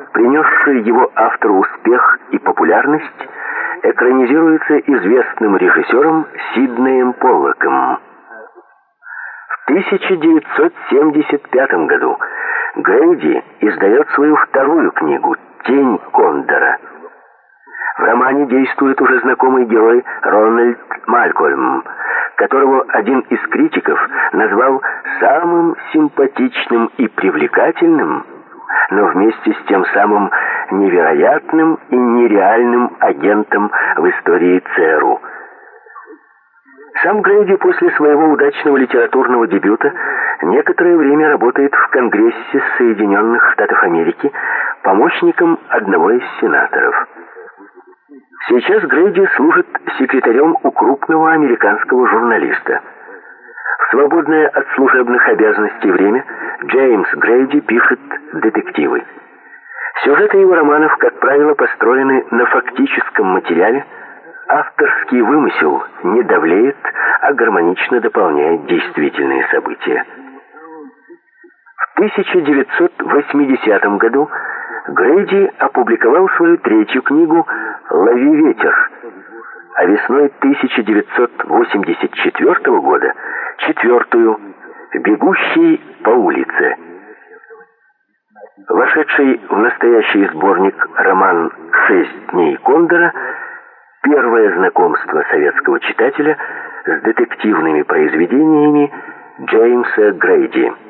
принесший его автору успех и популярность, экранизируется известным режиссером Сиднеем Поллаком. В 1975 году Грейди издает свою вторую книгу «Тень Кондора». В романе действует уже знакомый герой Рональд Малькольм, которого один из критиков назвал самым симпатичным и привлекательным, но вместе с тем самым невероятным и нереальным агентом в истории ЦРУ. Сам Грейди после своего удачного литературного дебюта некоторое время работает в Конгрессе Соединенных Штатов Америки помощником одного из сенаторов. Сейчас Грейди служит секретарем у крупного американского журналиста. В свободное от служебных обязанностей время Джеймс Грейди пишет детективы. Сюжеты его романов, как правило, построены на фактическом материале. Авторский вымысел не давлеет, а гармонично дополняет действительные события. В 1980 году Грейди опубликовал свою третью книгу «Лови ветер», а весной 1984 года четвертую «Бегущий по улице». Вошедший в настоящий сборник роман «6 дней Кондора» — первое знакомство советского читателя с детективными произведениями Джеймса Грейди.